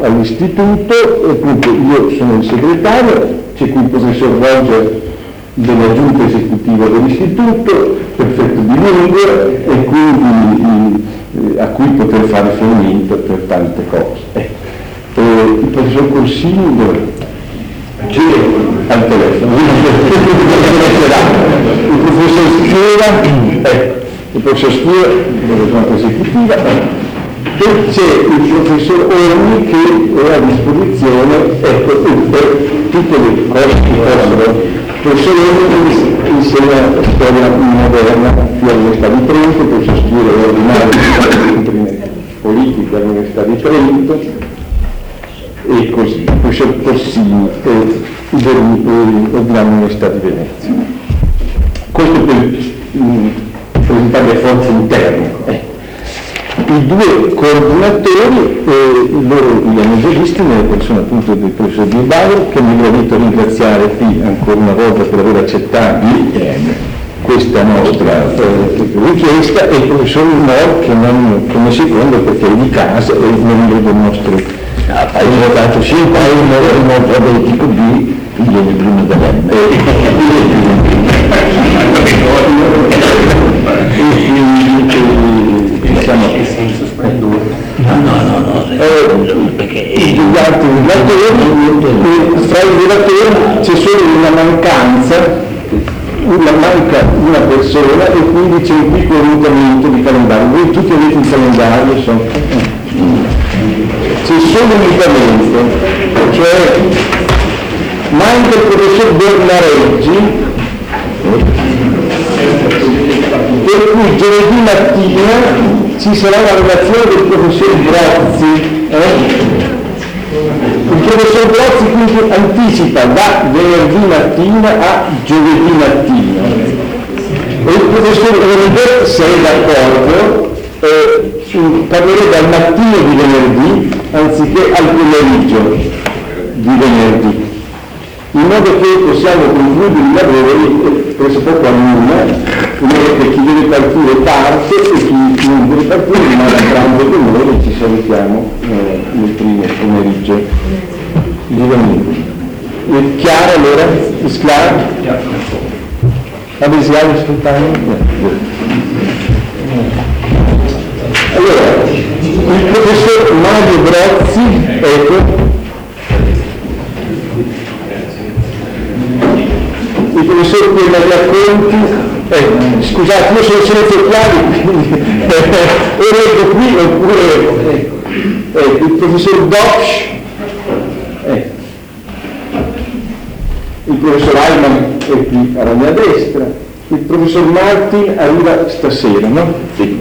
all'istituto, appunto io sono il segretario, c'è qui il professor Roger della giunta esecutiva dell'istituto, perfetto di lingua e quindi a cui poter fare riferimento per tante cose. Il professor Corsini c'è al telefono, il professor Schiera, il professor Schiera della giunta esecutiva, e c'è il professor Orni che è a disposizione per tutte le cose che possono. Il professor Orni insegna storia moderna qui all'Università di Trento, il professor Schiera è ordinario politica all'Università di Trento e così, il professor Corsini ordinario all'Università di Venezia. Questo per presentare le forze interne. I due coordinatori, loro li hanno già visti nella persona appunto del professor Di Bauer, che mi ha voluto ringraziare qui ancora una volta per aver accettato questa nostra richiesta, e il professor Mor che non come secondo perché è di casa e membro del nostro votato sì, poi il nostro alfabetico B viene prima da me. Diciamo che sei in sospenduto. No, perché gli altri relatori, fra i relatori c'è solo una mancanza, manca una persona e quindi c'è un piccolo mutamento di calendario. Voi tutti avete il calendario, c'è solo un mutamento, cioè manca il professor Bernareggi, per cui giovedì mattina ci sarà la relazione del professor Brozzi. Il professor Brozzi quindi anticipa da venerdì mattina a giovedì mattina e il professor Oliver, se è d'accordo, parlerà dal mattino di venerdì anziché al pomeriggio di venerdì, in modo che possiamo concludere i lavori presso poco a luna, in modo che chi deve partire parte e chi non deve partire rimane a pranzo con noi e ci salutiamo nel primo pomeriggio di venerdì. È chiaro allora? È chiaro? Adesiamo spontaneo? Allora, il professor Mario Brozzi, ecco, il professor Maria Conti, scusate, io sono senza occhiali, quindi o leggo qui oppure il professor Dosch, il professor Ayman è qui alla mia destra, il professor Martin arriva stasera, no? Sì,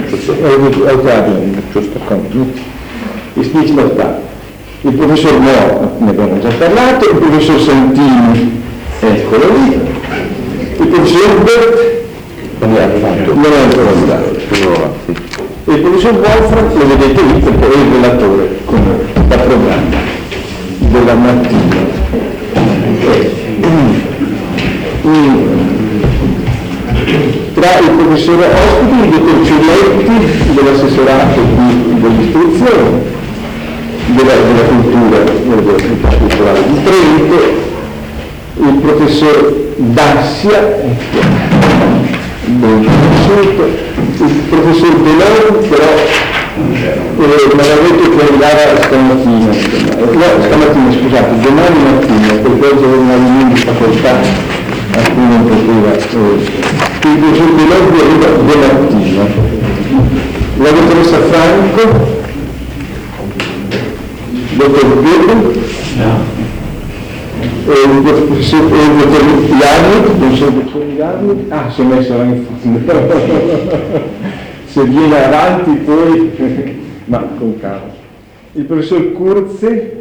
il professor Mo, ne abbiamo già parlato, il professor Santini, eccolo lì, il professor Hubert non è ancora arrivato, e il professor Wolfram lo vedete lì perché è il relatore con la programma della mattina. Tra il professore ospiti il dottor Ciuletti dell'assessorato dell'istruzione, della cultura culturale di Trento, il professor Dassia, il professor Delon, però me l'ha detto che arrivava stamattina, scusate, domani mattina, perché oggi aveva una riunione di facoltà a cui non poteva. Il professor Delon arriva domattina, la dottoressa Franco, dottor Goethe, il dottor Jarnik, non so il dottor Jarnik, si è messo là in fondo, se viene avanti poi, ma con calma. Il professor Kurze,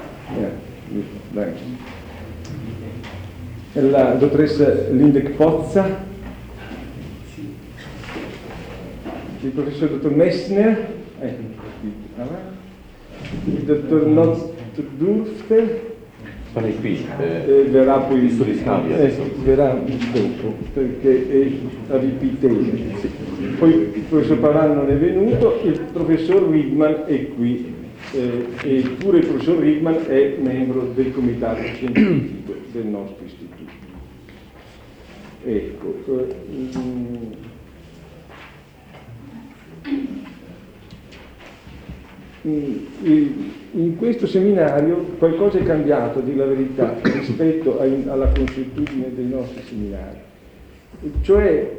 la dottoressa Lindek Pozza, il professor dottor Messner, il dottor Notdurfter, sarei qui, verrà poi verrà dopo perché è a Ripitene. Poi il professor Pavan non è venuto, il professor Widman è qui eppure il professor Rickman è membro del comitato scientifico del nostro istituto. Ecco, in questo seminario qualcosa è cambiato, a dire la verità, rispetto alla consuetudine dei nostri seminari. Cioè,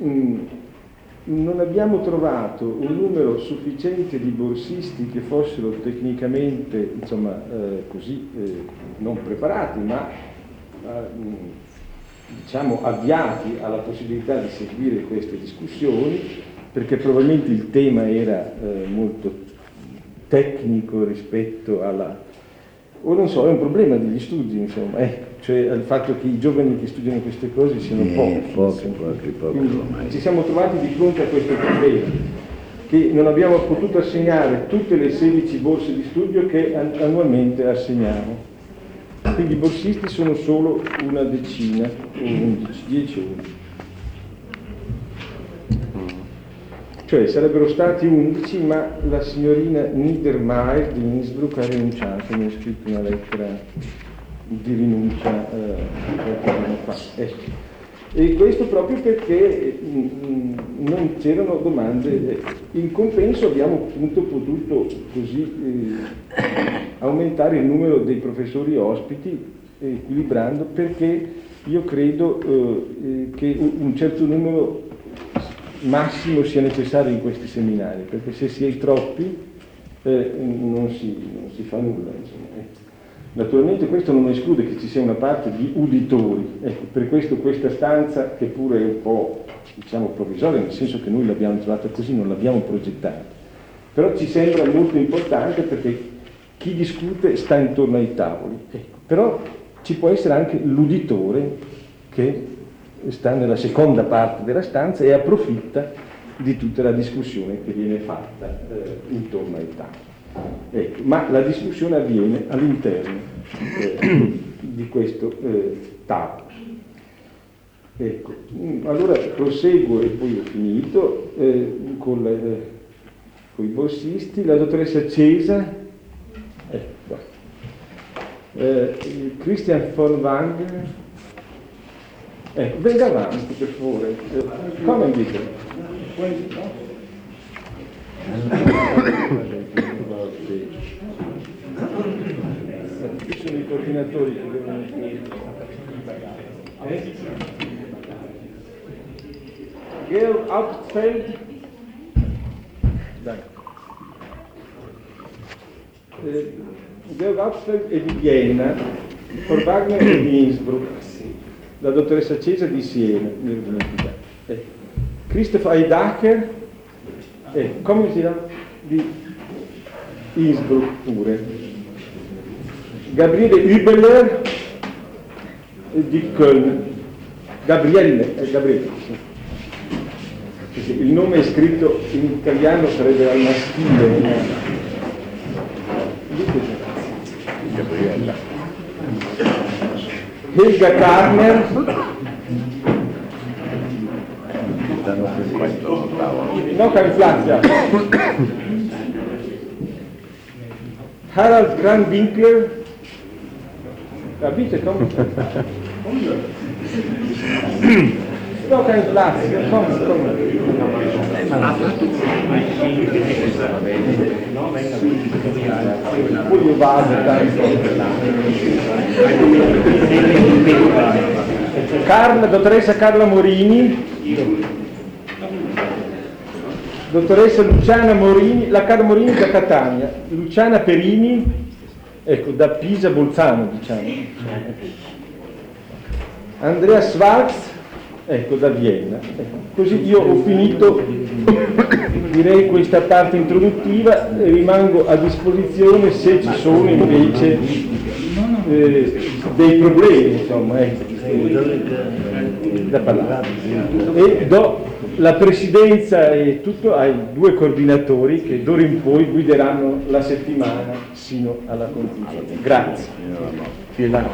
non abbiamo trovato un numero sufficiente di borsisti che fossero tecnicamente, insomma, non preparati, ma diciamo avviati alla possibilità di seguire queste discussioni, perché probabilmente il tema era molto tecnico rispetto o non so, è un problema degli studi, insomma, cioè il fatto che i giovani che studiano queste cose siano pochi. Quindi ci siamo trovati di fronte a questo problema, che non abbiamo potuto assegnare tutte le 16 borse di studio che annualmente assegniamo. Quindi i borsisti sono solo una decina, 11, 10 o 11. Cioè sarebbero stati 11, ma la signorina Niedermayer di Innsbruck ha rinunciato, mi ha scritto una lettera di rinuncia qualche anno fa. E questo proprio perché non c'erano domande. In compenso abbiamo appunto potuto così aumentare il numero dei professori ospiti, equilibrando, perché io credo che un certo numero massimo sia necessario in questi seminari, perché se si è troppi non si fa nulla, insomma. Naturalmente questo non esclude che ci sia una parte di uditori, per questo questa stanza, che pure è un po', diciamo, provvisoria, nel senso che noi l'abbiamo trovata così, non l'abbiamo progettata, però ci sembra molto importante perché chi discute sta intorno ai tavoli, però ci può essere anche l'uditore che sta nella seconda parte della stanza e approfitta di tutta la discussione che viene fatta intorno ai tavoli. Ma la discussione avviene all'interno di questo tavolo. Ecco, allora proseguo e poi ho finito con i borsisti. La dottoressa Cesa, Christian von Wanger. Venga avanti per favore. Come dite? Qui sono i coordinatori che devono Georg Hauptfeld. Georg Hauptfeld è di Vienna, von Wagner è di Innsbruck, la dottoressa Cesa di Siena, nell'università. Christoph Eidacher, come si chiama? Di Innsbruck pure. Gabriele Hübeler di Köln. Gabriele. Sì. Il nome è scritto in italiano, sarebbe al maschile. Gabriella. Helga Karner. No, Campflazia. Harald Grandwinkler. Capite come? No, Campflazia, come? Poi io vado tanto. Dottoressa Carla Morini. Dottoressa Luciana Morini, la Carla Morini da Catania, Luciana Perini, ecco, da Pisa Bolzano, diciamo. Andrea Schwarz, ecco, da Vienna. Così io ho finito, direi, questa parte introduttiva e rimango a disposizione se ci sono invece dei problemi, insomma, da parlare. E do la presidenza e tutto ai due coordinatori che d'ora in poi guideranno la settimana sino alla conclusione. Grazie. Vielen Dank.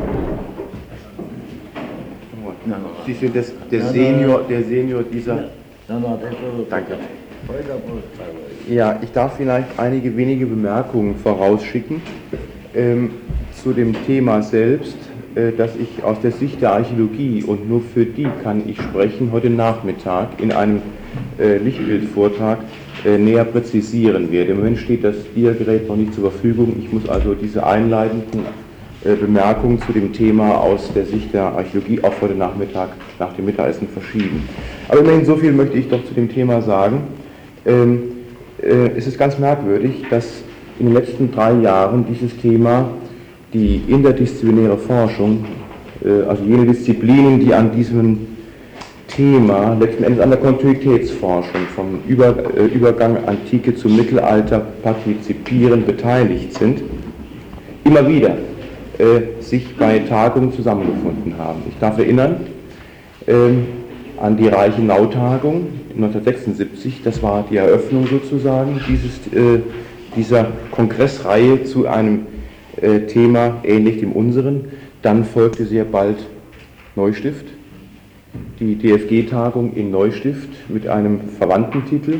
Sie sind der Senior dieser Danke. Ja, ich darf vielleicht einige wenige Bemerkungen vorausschicken zu dem Thema selbst, dass ich aus der Sicht der Archäologie, und nur für die kann ich sprechen, heute Nachmittag in einem Lichtbildvortrag näher präzisieren werde. Im Moment steht das Diagerät noch nicht zur Verfügung. Ich muss also diese einleitenden Bemerkungen zu dem Thema aus der Sicht der Archäologie auch heute Nachmittag nach dem Mittagessen verschieben. Aber immerhin so viel möchte ich doch zu dem Thema sagen. Es ist ganz merkwürdig, dass in den letzten 3 Jahren dieses Thema, die interdisziplinäre Forschung, also jene Disziplinen, die an diesem Thema letzten Endes an der Kontinuitätsforschung vom Übergang Antike zum Mittelalter partizipieren, beteiligt sind, immer wieder sich bei Tagungen zusammengefunden haben. Ich darf erinnern an die Reichenau-Tagung 1976, das war die Eröffnung sozusagen dieser Kongressreihe zu einem Thema ähnlich dem unseren. Dann folgte sehr bald Neustift, die DFG-Tagung in Neustift mit einem verwandten Titel.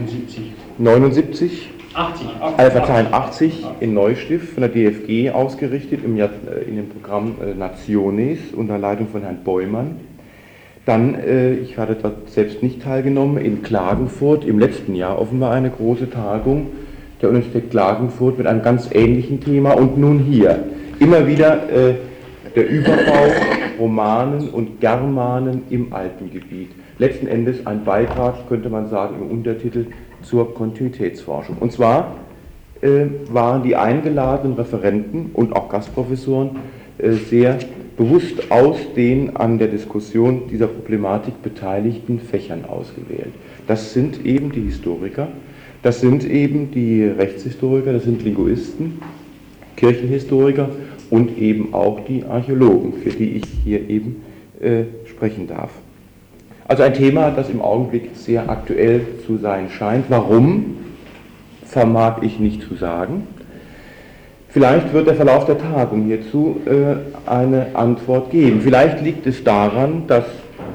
79. 80 in Neustift von der DFG ausgerichtet in dem Programm Nationes unter Leitung von Herrn Beumann. Dann, ich hatte dort selbst nicht teilgenommen, in Klagenfurt im letzten Jahr offenbar eine große Tagung der Universität Klagenfurt mit einem ganz ähnlichen Thema, und nun hier immer wieder der Überbau Romanen und Germanen im Alpengebiet. Letzten Endes ein Beitrag, könnte man sagen, im Untertitel zur Kontinuitätsforschung. Und zwar waren die eingeladenen Referenten und auch Gastprofessoren sehr bewusst aus den an der Diskussion dieser Problematik beteiligten Fächern ausgewählt. Das sind eben die Historiker, das sind eben die Rechtshistoriker, das sind Linguisten, Kirchenhistoriker und eben auch die Archäologen, für die ich hier eben sprechen darf. Also ein Thema, das im Augenblick sehr aktuell zu sein scheint. Warum, vermag ich nicht zu sagen. Vielleicht wird der Verlauf der Tagung hierzu eine Antwort geben. Vielleicht liegt es daran, dass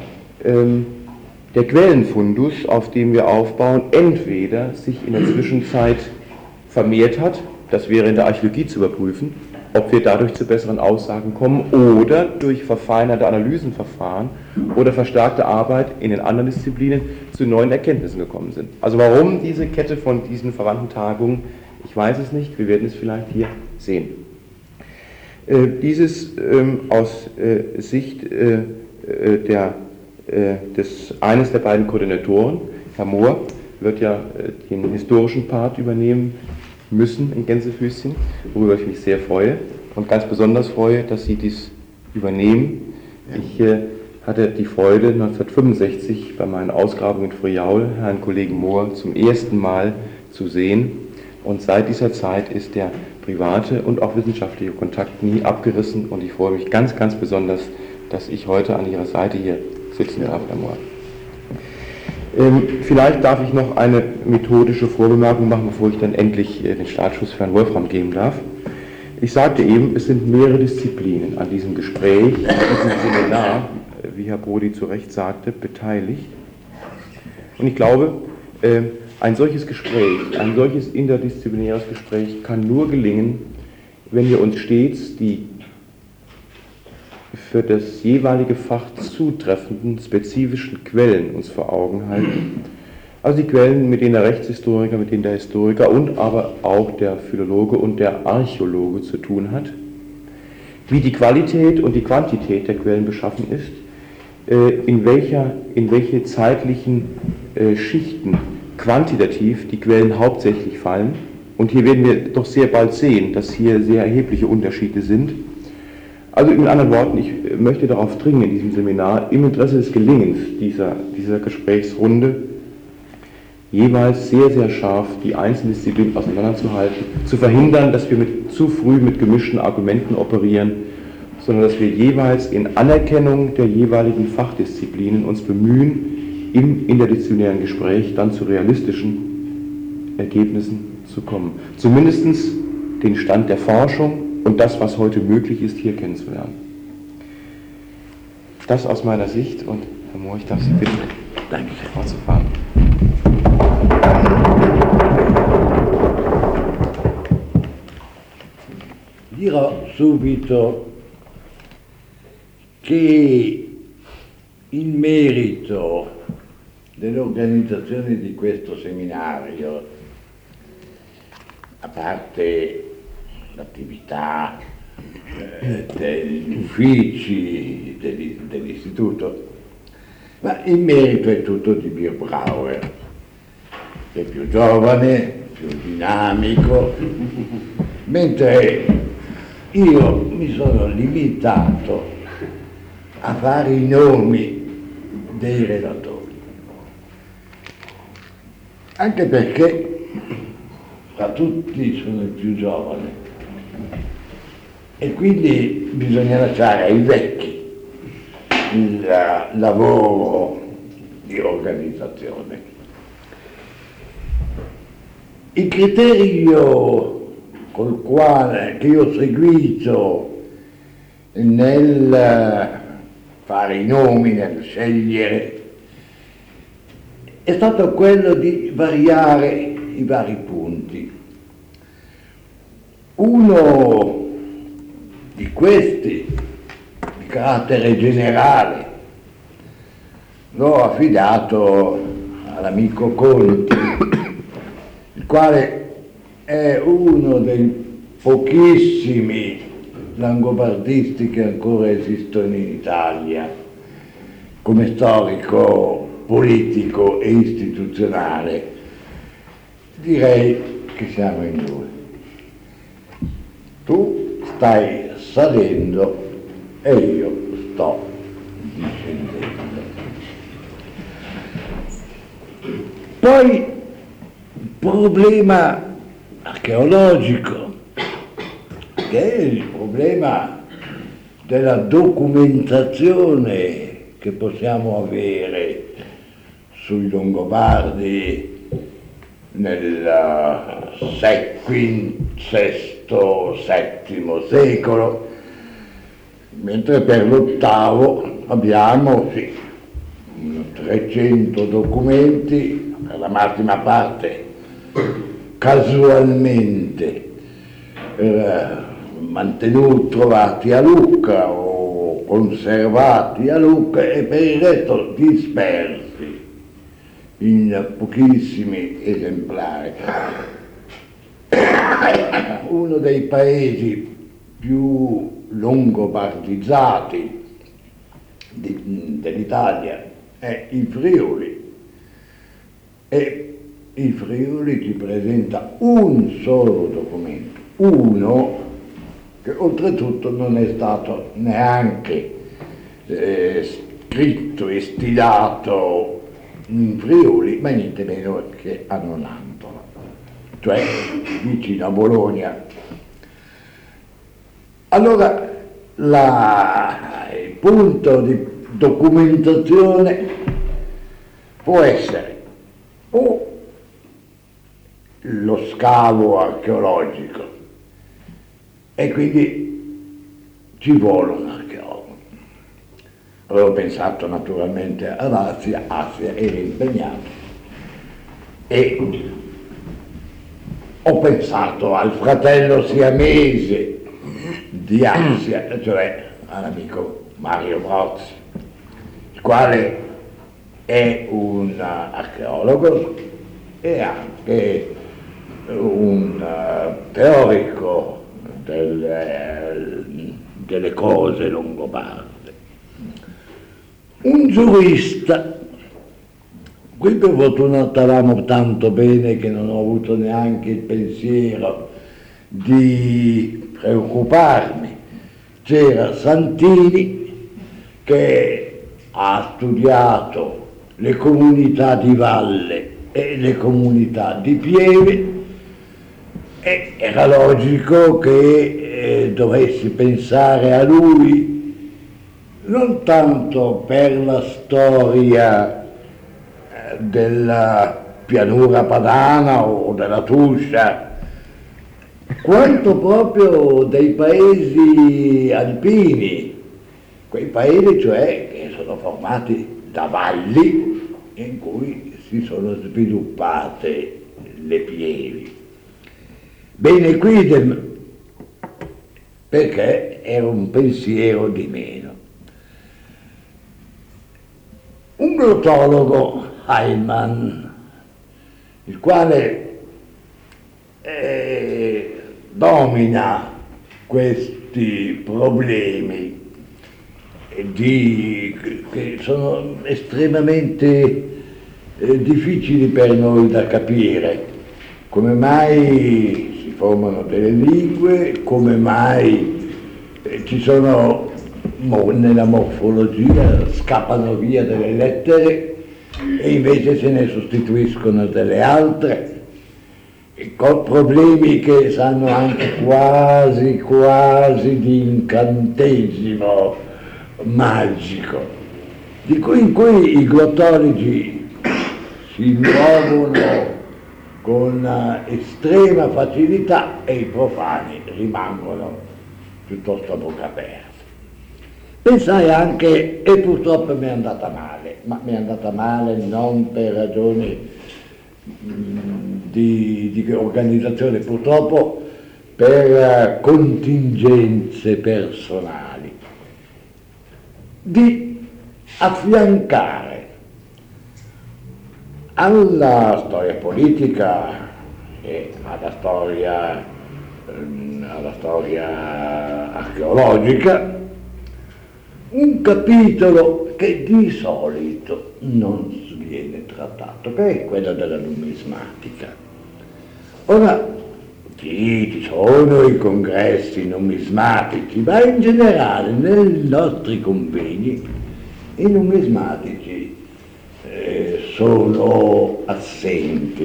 der Quellenfundus, auf dem wir aufbauen, entweder sich in der Zwischenzeit vermehrt hat, das wäre in der Archäologie zu überprüfen, ob wir dadurch zu besseren Aussagen kommen, oder durch verfeinerte Analysenverfahren oder verstärkte Arbeit in den anderen Disziplinen zu neuen Erkenntnissen gekommen sind. Also warum diese Kette von diesen verwandten Tagungen, ich weiß es nicht, wir werden es vielleicht hier sehen. Dieses aus Sicht eines der beiden Koordinatoren, Herr Mohr, wird ja den historischen Part übernehmen müssen in Gänsefüßchen, worüber ich mich sehr freue und ganz besonders freue, dass Sie dies übernehmen. Ich hatte die Freude, 1965 bei meinen Ausgrabungen in Friaul Herrn Kollegen Mohr zum ersten Mal zu sehen, und seit dieser Zeit ist der private und auch wissenschaftliche Kontakt nie abgerissen, und ich freue mich ganz, ganz besonders, dass ich heute an Ihrer Seite hier sitzen darf, Herr Mohr. Vielleicht darf ich noch eine methodische Vorbemerkung machen, bevor ich dann endlich den Startschuss für Herrn Wolfram geben darf. Ich sagte eben, es sind mehrere Disziplinen an diesem Gespräch, an diesem Seminar, wie Herr Brody zu Recht sagte, beteiligt. Und ich glaube, ein solches Gespräch, ein solches interdisziplinäres Gespräch kann nur gelingen, wenn wir uns stets die für das jeweilige Fach zutreffenden spezifischen Quellen uns vor Augen halten. Also die Quellen, mit denen der Rechtshistoriker, mit denen der Historiker und aber auch der Philologe und der Archäologe zu tun hat. Wie die Qualität und die Quantität der Quellen beschaffen ist, in welche zeitlichen Schichten quantitativ die Quellen hauptsächlich fallen. Und hier werden wir doch sehr bald sehen, dass hier sehr erhebliche Unterschiede sind. Also in anderen Worten, ich möchte darauf dringen in diesem Seminar, im Interesse des Gelingens dieser Gesprächsrunde jeweils sehr, sehr scharf die einzelnen Disziplinen auseinanderzuhalten, zu verhindern, dass wir zu früh mit gemischten Argumenten operieren, sondern dass wir jeweils in Anerkennung der jeweiligen Fachdisziplinen uns bemühen, im interdisziplinären Gespräch dann zu realistischen Ergebnissen zu kommen. Zumindest den Stand der Forschung und das, was heute möglich ist, hier kennenzulernen. Das aus meiner Sicht, und Herr Mohr, ich darf Sie bitten. Danke. Fortzufahren. Dirò subito che in merito dell'organizzazione di questo seminario, a parte l'attività degli uffici dell'istituto, ma il merito è tutto di Bill Brauer, che è più giovane, più dinamico, mentre io mi sono limitato a fare i nomi dei relatori, anche perché tra tutti sono il più giovane e quindi bisogna lasciare ai vecchi il lavoro di organizzazione. Il criterio che io ho seguito nel fare i nomi, nel scegliere, è stato quello di variare i vari punti. Uno di questi, di carattere generale, l'ho affidato all'amico Conti, il quale è uno dei pochissimi langobardisti che ancora esistono in Italia, come storico, politico e istituzionale. Direi che siamo in due. Tu stai salendo e io sto discendendo. Poi il problema archeologico, che è il problema della documentazione che possiamo avere sui Longobardi nel VI, VII secolo, mentre per l'VIII abbiamo 300 documenti, per la massima parte casualmente trovati a Lucca o conservati a Lucca e per il resto dispersi in pochissimi esemplari. Uno dei paesi più longobardizzati dell'Italia è il Friuli, e il Friuli ci presenta un solo documento, uno che oltretutto non è stato neanche scritto e stilato in Friuli, ma niente meno che a Nonantola, cioè vicino a Bologna. Allora il punto di documentazione può essere o lo scavo archeologico, e quindi ci vuole un archeologo. Avevo pensato naturalmente ad Assia era impegnato, e ho pensato al fratello siamese di Assia, cioè all'amico Mario Brozzi, il quale è un archeologo e anche un teorico delle cose longobarde. Un giurista, qui per fortuna stavamo tanto bene che non ho avuto neanche il pensiero di preoccuparmi. C'era Santini, che ha studiato le comunità di valle e le comunità di pieve, e era logico che dovessi pensare a lui non tanto per la storia della pianura padana o della Tuscia, quanto proprio dei paesi alpini, quei paesi cioè che sono formati da valli in cui si sono sviluppate le pievi. Bene quidem, perché era un pensiero di meno. Un glottologo, Heimann, il quale domina questi problemi che sono estremamente difficili per noi da capire. Come mai si formano delle lingue, come mai ci sono nella morfologia scappano via delle lettere e invece se ne sostituiscono delle altre, con problemi che sanno anche quasi di incantesimo magico, in cui i glottologi si muovono con estrema facilità e i profani rimangono piuttosto a bocca aperta. Pensai anche, e purtroppo mi è andata male, ma mi è andata male non per ragioni di organizzazione, purtroppo per contingenze personali, di affiancare alla storia politica e alla storia archeologica un capitolo che di solito non viene trattato, che è quello della numismatica. Ora, sì, ci sono i congressi numismatici, ma in generale nei nostri convegni i numismatici sono assenti.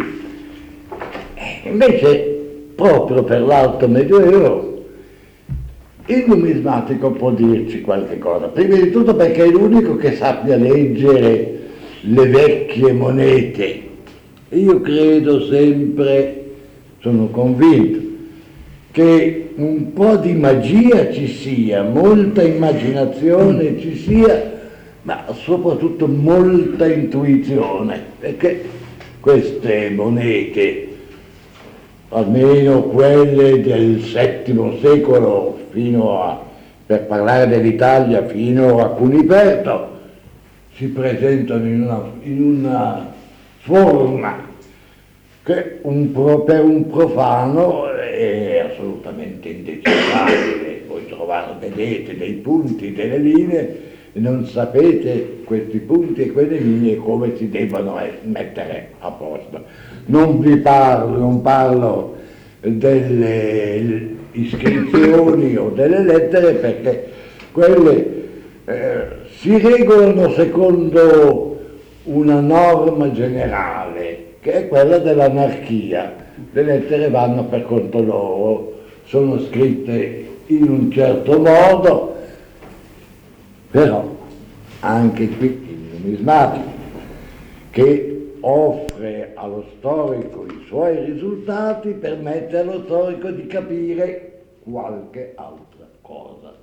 Invece, proprio per l'Alto Medioevo, il numismatico può dirci qualche cosa, prima di tutto perché è l'unico che sappia leggere le vecchie monete. Io credo sempre, sono convinto, che un po' di magia ci sia, molta immaginazione ci sia, ma soprattutto molta intuizione, perché queste monete, almeno quelle del VII secolo, per parlare dell'Italia, fino a Cuniperto, si presentano in una forma che per un profano è assolutamente indecifrabile. Voi vedete dei punti, delle linee, e non sapete questi punti e quelle linee come si debbano mettere a posto. Non parlo delle iscrizioni o delle lettere, perché quelle si regolano secondo una norma generale, che è quella dell'anarchia. Le lettere vanno per conto loro, sono scritte in un certo modo, però anche qui il numismatico, che offre allo storico i suoi risultati, permette allo storico di capire qualche altra cosa.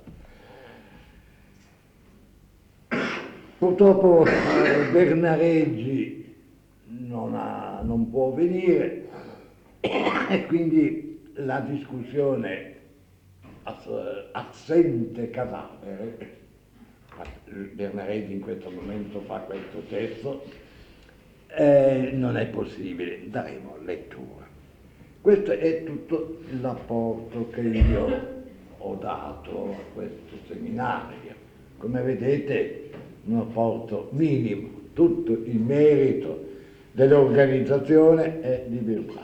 Purtroppo Bernareggi non può venire e quindi la discussione assente cadavere, Bernareggi in questo momento fa questo testo, non è possibile, daremo lettura. Questo è tutto l'apporto che io ho dato a questo seminario. Come vedete, un apporto minimo, tutto il merito dell'organizzazione è di Bilbao.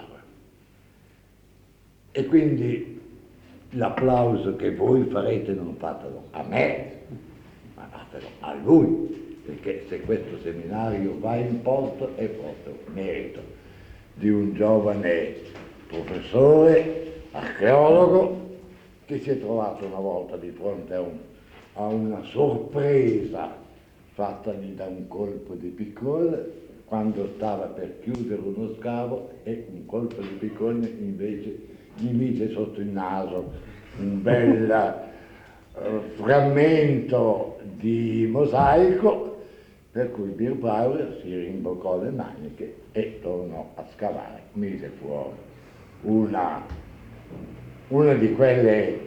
E quindi l'applauso che voi farete non fatelo a me, ma fatelo a lui, perché se questo seminario va in porto è proprio merito di un giovane professore, archeologo, che si è trovato una volta di fronte a una sorpresa fattagli da un colpo di piccone quando stava per chiudere uno scavo, e un colpo di piccone invece gli mise sotto il naso un bel frammento di mosaico, Per cui Bierbrauer si rimboccò le maniche e tornò a scavare, mise fuori una di quelle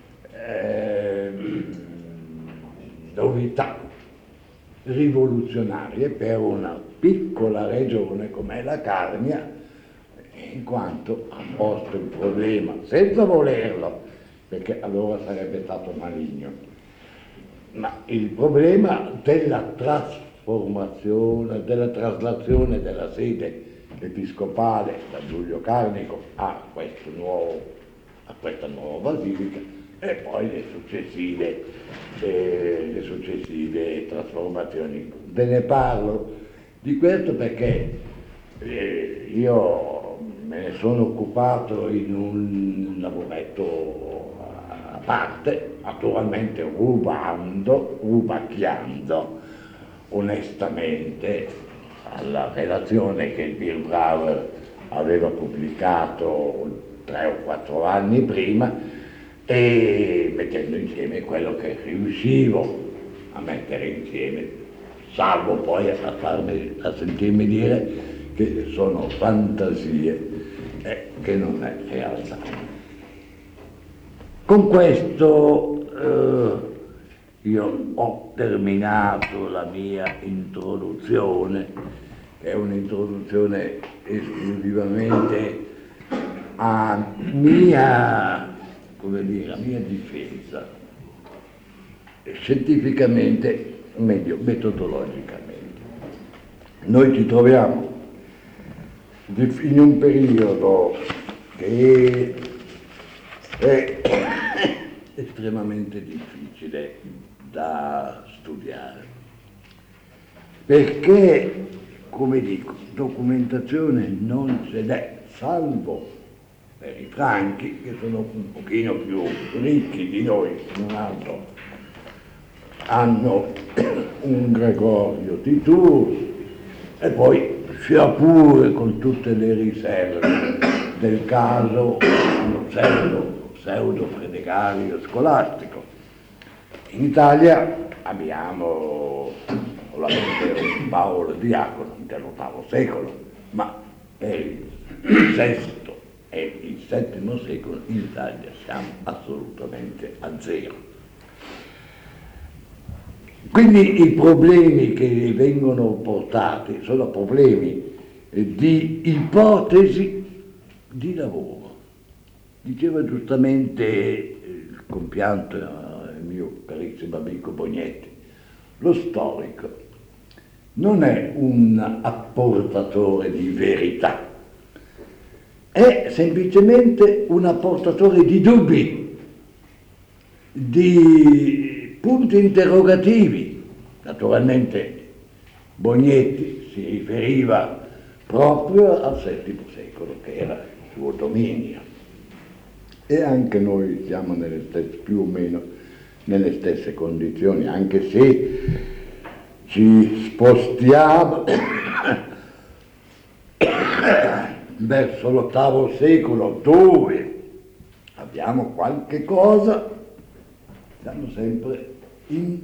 novità rivoluzionarie per una piccola regione come la Carnia, in quanto ha posto il problema, senza volerlo, perché allora sarebbe stato maligno, ma il problema della trasformazione, della traslazione della sede episcopale da Giulio Carnico a questa nuova basilica e poi le successive trasformazioni. Ve ne parlo di questo perché io me ne sono occupato in un lavoretto a parte, naturalmente rubacchiando onestamente alla relazione che il Bierbrauer aveva pubblicato 3 o 4 anni prima e mettendo insieme quello che riuscivo a mettere insieme, salvo poi a sentirmi dire che sono fantasie e che non è realtà. Con questo io ho terminato la mia introduzione, che è un'introduzione esclusivamente a mia difesa, scientificamente, meglio metodologicamente. Noi ci troviamo in un periodo che è estremamente difficile da studiare, perché, come dico, documentazione non ce n'è, salvo per i franchi, che sono un pochino più ricchi di noi, non altro. Hanno un Gregorio di Tours e poi sia pure con tutte le riserve del caso uno pseudo predecario scolastico. In Italia abbiamo solamente un Paolo Diacono dell'VIII secolo, ma per il VI e il VII secolo in Italia siamo assolutamente a zero. Quindi i problemi che vengono portati sono problemi di ipotesi di lavoro. Diceva giustamente il compianto il mio carissimo amico Bognetti, lo storico non è un apportatore di verità, è semplicemente un apportatore di dubbi, di punti interrogativi. Naturalmente Bognetti si riferiva proprio al VII secolo, che era il suo dominio. E anche noi siamo più o meno nelle stesse condizioni, anche se ci spostiamo verso l'VIII secolo, dove abbiamo qualche cosa, siamo sempre in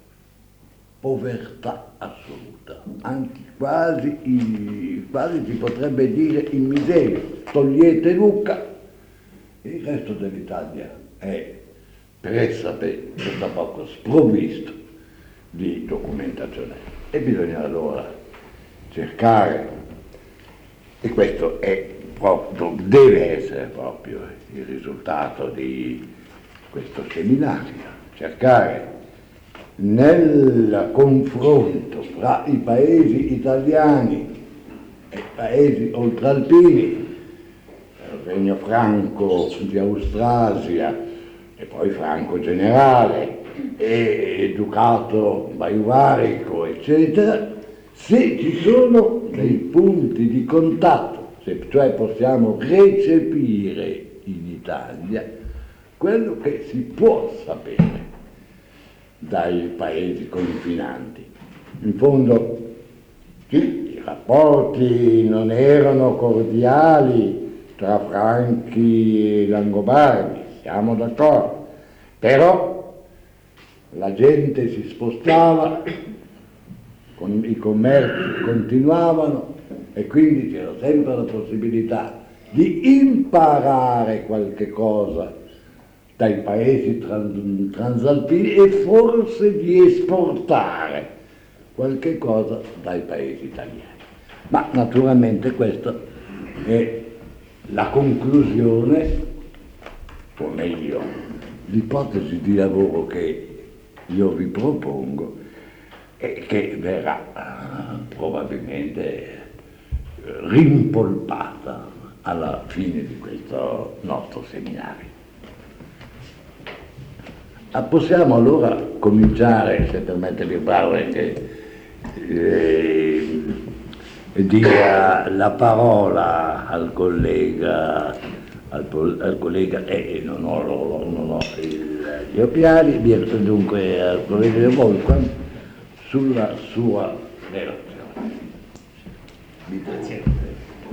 povertà assoluta, anche quasi si potrebbe dire in miseria. Togliete Lucca, il resto dell'Italia è pressappoco sprovvisto di documentazione e bisogna allora cercare, e questo deve essere proprio il risultato di questo seminario, cercare nel confronto fra i paesi italiani e i paesi oltralpini, il Regno Franco di Austrasia e poi Franco generale e Ducato Baiuvarico, eccetera, se ci sono dei punti di contatto, se cioè possiamo recepire in Italia quello che si può sapere dai paesi confinanti. In fondo sì, i rapporti non erano cordiali tra franchi e langobardi, siamo d'accordo, però la gente si spostava i commerci continuavano e quindi c'era sempre la possibilità di imparare qualche cosa dai paesi transalpini e forse di esportare qualche cosa dai paesi italiani. Ma naturalmente questa è la conclusione, o meglio, l'ipotesi di lavoro che io vi propongo e che verrà probabilmente rimpolpata alla fine di questo nostro seminario. Possiamo allora cominciare, se permette di parlare, che dia la parola al collega, non ho gli occhiali, dunque al collega Volcan sulla sua relazione. Grazie.